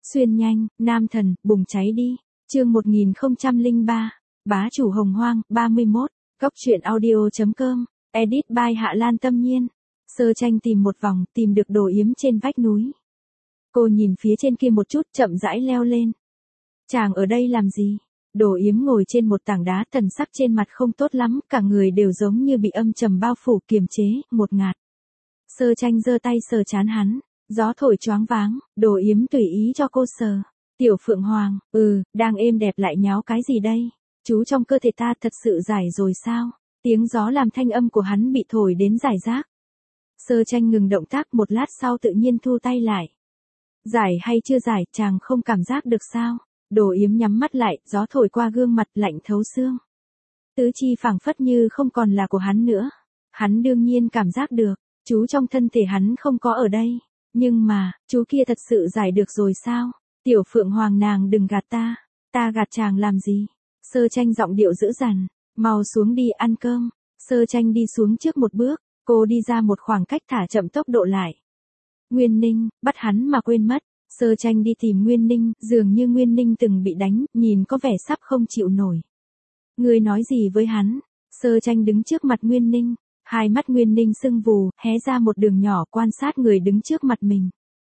Xuyên nhanh, nam thần, bùng cháy đi. Chương 1003. Bá chủ Hồng Hoang, 31. Góc truyện audio.com. Edit by Hạ Lan Tâm Nhiên. Sơ Tranh tìm một vòng, tìm được Đồ Yếm trên vách núi. Cô nhìn phía trên kia một chút, chậm rãi leo lên. Chàng ở đây làm gì? Đồ Yếm ngồi trên một tảng đá, thần sắc trên mặt không tốt lắm, cả người đều giống như bị âm trầm bao phủ, kiềm chế, ngột ngạt. Sơ Tranh giơ tay sờ trán hắn, gió thổi choáng váng, Đồ Yếm tùy ý cho cô sờ. Tiểu Phượng Hoàng, đang êm đẹp lại nháo cái gì đây? Chú trong cơ thể ta thật sự giải rồi sao? Tiếng gió làm thanh âm của hắn bị thổi đến giải rác. Sơ Tranh ngừng động tác một lát sau tự nhiên thu tay lại. Giải hay chưa giải, chàng không cảm giác được sao? Đồ Yếm nhắm mắt lại, gió thổi qua gương mặt lạnh thấu xương. Tứ chi phảng phất như không còn là của hắn nữa. Hắn đương nhiên cảm giác được, chú trong thân thể hắn không có ở đây. Nhưng mà, chú kia thật sự giải được rồi sao? Tiểu Phượng Hoàng nàng đừng gạt ta gạt chàng làm gì? Sơ Tranh giọng điệu dữ dằn, mau xuống đi ăn cơm. Sơ Tranh đi xuống trước một bước, cô đi ra một khoảng cách thả chậm tốc độ lại. Nguyên Ninh, bắt hắn mà quên mất. Sơ Tranh đi tìm Nguyên Ninh, dường như Nguyên Ninh từng bị đánh, nhìn có vẻ sắp không chịu nổi. Ngươi nói gì với hắn? Sơ Tranh đứng trước mặt Nguyên Ninh, hai mắt Nguyên Ninh sưng vù, hé ra một đường nhỏ quan sát người đứng trước mặt mình.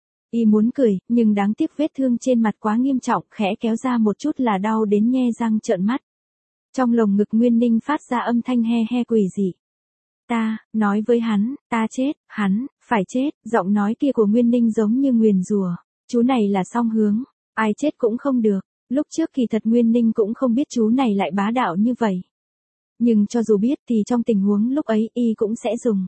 Y muốn cười, nhưng đáng tiếc vết thương trên mặt quá nghiêm trọng, khẽ kéo ra một chút là đau đến nhe răng trợn mắt. Trong lồng ngực Nguyên Ninh phát ra âm thanh he he quỷ dị. Ta, nói với hắn, ta chết, hắn, phải chết, giọng nói kia của Nguyên Ninh giống như nguyền rủa. Chú này là song hướng, ai chết cũng không được. Lúc trước kỳ thật Nguyên Ninh cũng không biết chú này lại bá đạo như vậy. Nhưng cho dù biết thì trong tình huống lúc ấy y cũng sẽ dùng.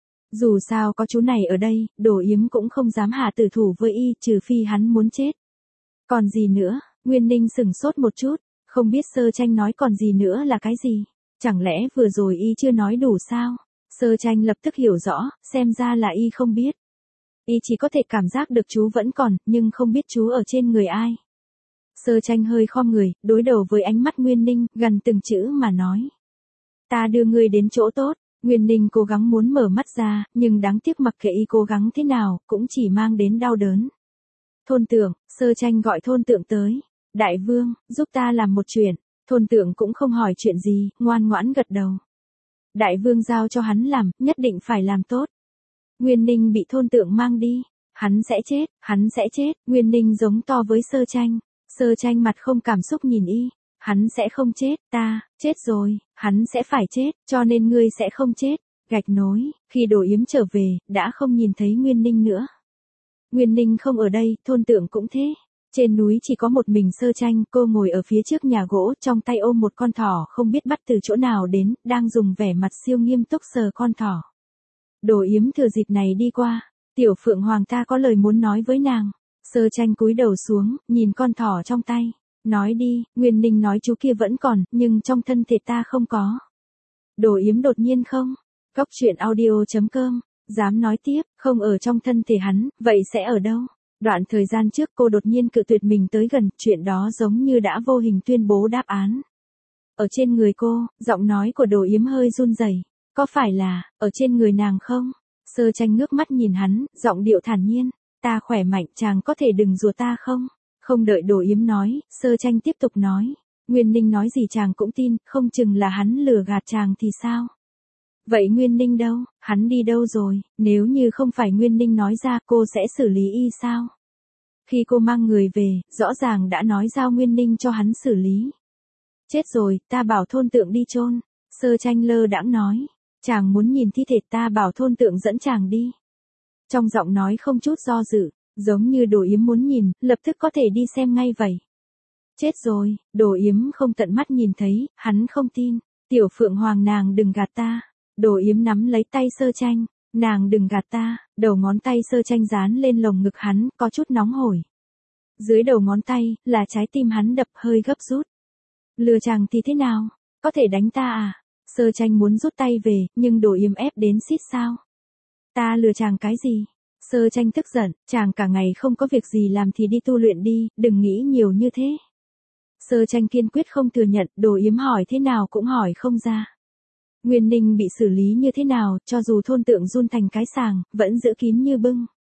Dù sao có chú này ở đây, Đồ Yếm cũng không dám hạ tử thủ với y, trừ phi hắn muốn chết. Còn gì nữa? Nguyên Ninh sửng sốt một chút, không biết Sơ Tranh nói còn gì nữa là cái gì? Chẳng lẽ vừa rồi y chưa nói đủ sao? Sơ Tranh lập tức hiểu rõ, xem ra là y không biết. Y chỉ có thể cảm giác được chú vẫn còn, nhưng không biết chú ở trên người ai. Sơ Tranh hơi khom người, đối đầu với ánh mắt Nguyên Ninh, gần từng chữ mà nói. Ta đưa ngươi đến chỗ tốt. Nguyên Ninh cố gắng muốn mở mắt ra, nhưng đáng tiếc mặc kệ y cố gắng thế nào, cũng chỉ mang đến đau đớn. Thôn Tượng, Sơ Tranh gọi Thôn Tượng tới. Đại vương, giúp ta làm một chuyện. Thôn Tượng cũng không hỏi chuyện gì, ngoan ngoãn gật đầu. Đại vương giao cho hắn làm, nhất định phải làm tốt. Nguyên Ninh bị Thôn Tượng mang đi. Hắn sẽ chết, Nguyên Ninh giống to với Sơ Tranh. Sơ Tranh mặt không cảm xúc nhìn y. Hắn sẽ không chết, ta, chết rồi, hắn sẽ phải chết, cho nên ngươi sẽ không chết. Gạch nối, khi Đồ Yếm trở về, đã không nhìn thấy Nguyên Ninh nữa. Nguyên Ninh không ở đây, Thôn Tượng cũng thế. Trên núi chỉ có một mình Sơ Tranh, cô ngồi ở phía trước nhà gỗ, trong tay ôm một con thỏ không biết bắt từ chỗ nào đến, đang dùng vẻ mặt siêu nghiêm túc sờ con thỏ. Đồ Yếm thừa dịp này đi qua, Tiểu Phượng Hoàng ta có lời muốn nói với nàng. Sơ Tranh cúi đầu xuống, nhìn con thỏ trong tay. Nói đi, Nguyên Ninh nói chú kia vẫn còn, nhưng trong thân thể ta không có. Đồ Yếm đột nhiên không. Góc truyện audio.com. Dám nói tiếp, không ở trong thân thể hắn, vậy sẽ ở đâu? Đoạn thời gian trước cô đột nhiên cự tuyệt mình tới gần, chuyện đó giống như đã vô hình tuyên bố đáp án. Ở trên người cô, giọng nói của Đồ Yếm hơi run rẩy. Có phải là, ở trên người nàng không? Sơ Tranh ngước mắt nhìn hắn, giọng điệu thản nhiên. Ta khỏe mạnh, chàng có thể đừng rùa ta không? Không đợi Đồ Yếm nói, Sơ Tranh tiếp tục nói. Nguyên Ninh nói gì chàng cũng tin, không chừng là hắn lừa gạt chàng thì sao? Vậy Nguyên Ninh đâu? Hắn đi đâu rồi? Nếu như không phải Nguyên Ninh nói ra, cô sẽ xử lý y sao? Khi cô mang người về, rõ ràng đã nói giao Nguyên Ninh cho hắn xử lý. Chết rồi, ta bảo Thôn Tượng đi chôn. Sơ Tranh lơ đãng nói. Chàng muốn nhìn thi thể, ta bảo Thôn Tượng dẫn chàng đi. Trong giọng nói không chút do dự. Giống như Đồ Yếm muốn nhìn, lập tức có thể đi xem ngay vậy. Chết rồi, Đồ Yếm không tận mắt nhìn thấy, hắn không tin. Tiểu Phượng Hoàng nàng đừng gạt ta. Đồ Yếm nắm lấy tay Sơ Tranh. Nàng đừng gạt ta, đầu ngón tay Sơ Tranh dán lên lồng ngực hắn, có chút nóng hổi. Dưới đầu ngón tay, là trái tim hắn đập hơi gấp rút. Lừa chàng thì thế nào? Có thể đánh ta à? Sơ Tranh muốn rút tay về, nhưng Đồ Yếm ép đến xít sao. Ta lừa chàng cái gì? Sơ Tranh tức giận, chàng cả ngày không có việc gì làm thì đi tu luyện đi, đừng nghĩ nhiều như thế. Sơ Tranh kiên quyết không thừa nhận, Đồ Yếm hỏi thế nào cũng hỏi không ra. Nguyên Ninh bị xử lý như thế nào, cho dù Thôn Tượng run thành cái sàng, vẫn giữ kín như bưng.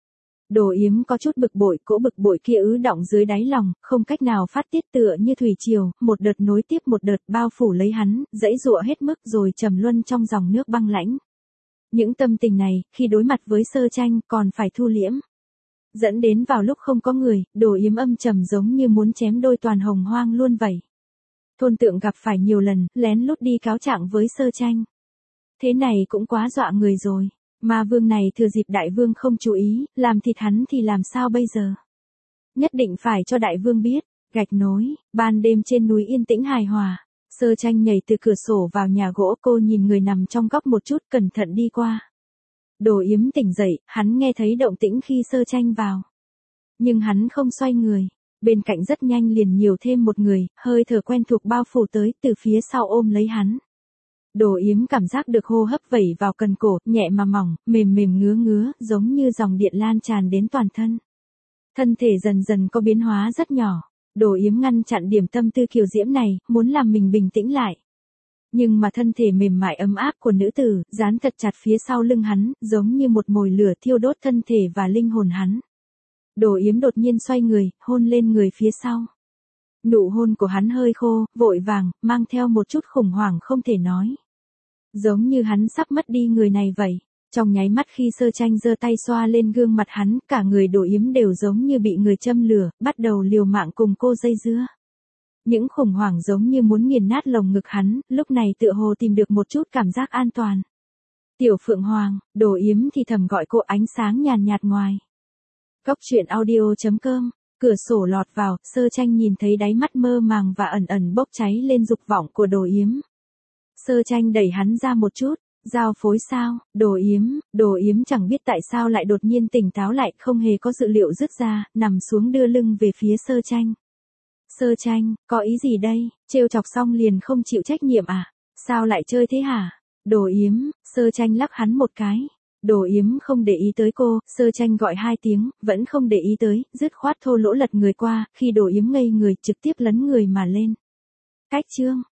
Đồ Yếm có chút bực bội, cỗ bực bội kia ứ đọng dưới đáy lòng, không cách nào phát tiết tựa như thủy triều, một đợt nối tiếp một đợt bao phủ lấy hắn, dãy dụa hết mức rồi trầm luân trong dòng nước băng lãnh. Những tâm tình này, khi đối mặt với Sơ Tranh còn phải thu liễm. Dẫn đến vào lúc không có người, Đồ Yếm âm trầm giống như muốn chém đôi toàn Hồng Hoang luôn vậy. Thôn Tượng gặp phải nhiều lần, lén lút đi cáo trạng với Sơ Tranh. Thế này cũng quá dọa người rồi. Ma vương này thừa dịp đại vương không chú ý, làm thịt hắn thì làm sao bây giờ? Nhất định phải cho đại vương biết. Gạch nối, ban đêm trên núi yên tĩnh hài hòa. Sơ Tranh nhảy từ cửa sổ vào nhà gỗ, cô nhìn người nằm trong góc một chút, cẩn thận đi qua. Đồ Yếm tỉnh dậy, hắn nghe thấy động tĩnh khi Sơ Tranh vào. Nhưng hắn không xoay người. Bên cạnh rất nhanh liền nhiều thêm một người, hơi thở quen thuộc bao phủ tới, từ phía sau ôm lấy hắn. Đồ Yếm cảm giác được hô hấp vẩy vào cần cổ, nhẹ mà mỏng, mềm mềm ngứa ngứa, giống như dòng điện lan tràn đến toàn thân. Thân thể dần dần có biến hóa rất nhỏ. Đồ Yếm ngăn chặn điểm tâm tư kiều diễm này, muốn làm mình bình tĩnh lại. Nhưng mà thân thể mềm mại ấm áp của nữ tử, dán thật chặt phía sau lưng hắn, giống như một mồi lửa thiêu đốt thân thể và linh hồn hắn. Đồ Yếm đột nhiên xoay người, hôn lên người phía sau. Nụ hôn của hắn hơi khô, vội vàng, mang theo một chút khủng hoảng không thể nói. Giống như hắn sắp mất đi người này vậy. Trong nháy mắt khi Sơ Tranh giơ tay xoa lên gương mặt hắn, cả người Đồ Yếm đều giống như bị người châm lửa, bắt đầu liều mạng cùng cô dây dưa. Những khủng hoảng giống như muốn nghiền nát lồng ngực hắn, lúc này tựa hồ tìm được một chút cảm giác an toàn. Tiểu Phượng Hoàng, Đồ Yếm thì thầm gọi cô, ánh sáng nhàn nhạt ngoài. Góc truyện audio.com. Cửa sổ lọt vào, Sơ Tranh nhìn thấy đáy mắt mơ màng và ẩn ẩn bốc cháy lên dục vọng của Đồ Yếm. Sơ Tranh đẩy hắn ra một chút. Giao phối sao? Đồ Yếm chẳng biết tại sao lại đột nhiên tỉnh táo lại, không hề có dự liệu dứt ra, nằm xuống đưa lưng về phía Sơ Tranh. Sơ Tranh, có ý gì đây? Trêu chọc xong liền không chịu trách nhiệm à? Sao lại chơi thế hả? Đồ Yếm, Sơ Tranh lắc hắn một cái. Đồ Yếm không để ý tới cô, Sơ Tranh gọi 2 tiếng, vẫn không để ý tới, dứt khoát thô lỗ lật người qua, khi Đồ Yếm ngây người trực tiếp lấn người mà lên. Cách chương.